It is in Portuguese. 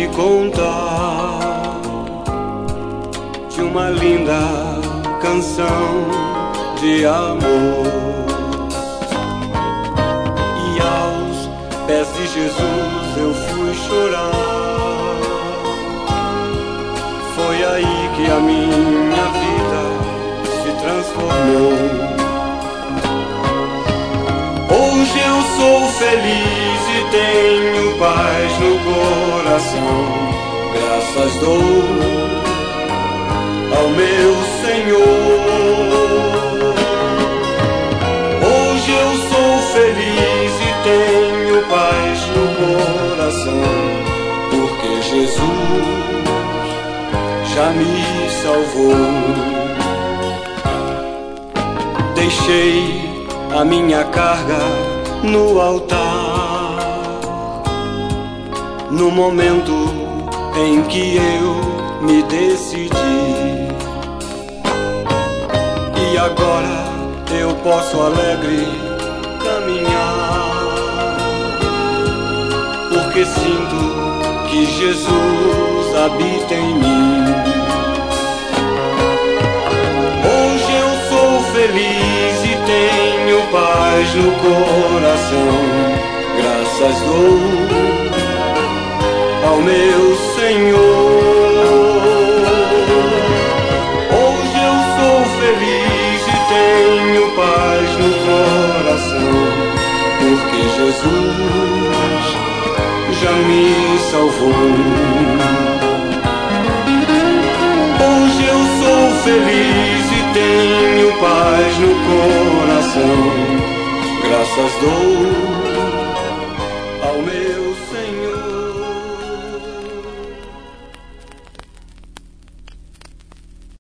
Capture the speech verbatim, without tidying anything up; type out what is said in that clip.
te contar de uma linda canção de amor. E aos pés de Jesus eu fui chorar. Foi aí que a minha vida se transformou. Hoje eu sou feliz e tenho paz no coração. Graças dou ao meu Senhor. Hoje eu sou feliz e tenho paz no coração, porque Jesus já me salvou. Deixei a minha carga no altar, no momento em que eu me decidi. E agora eu posso alegre caminhar, porque sinto que Jesus habita em mim. Hoje eu sou feliz e tenho paz no coração. Graças dou ao meu Senhor. Hoje eu sou feliz e tenho paz no coração, porque Jesus já me salvou. Hoje eu sou feliz e tenho paz no coração. Graças dou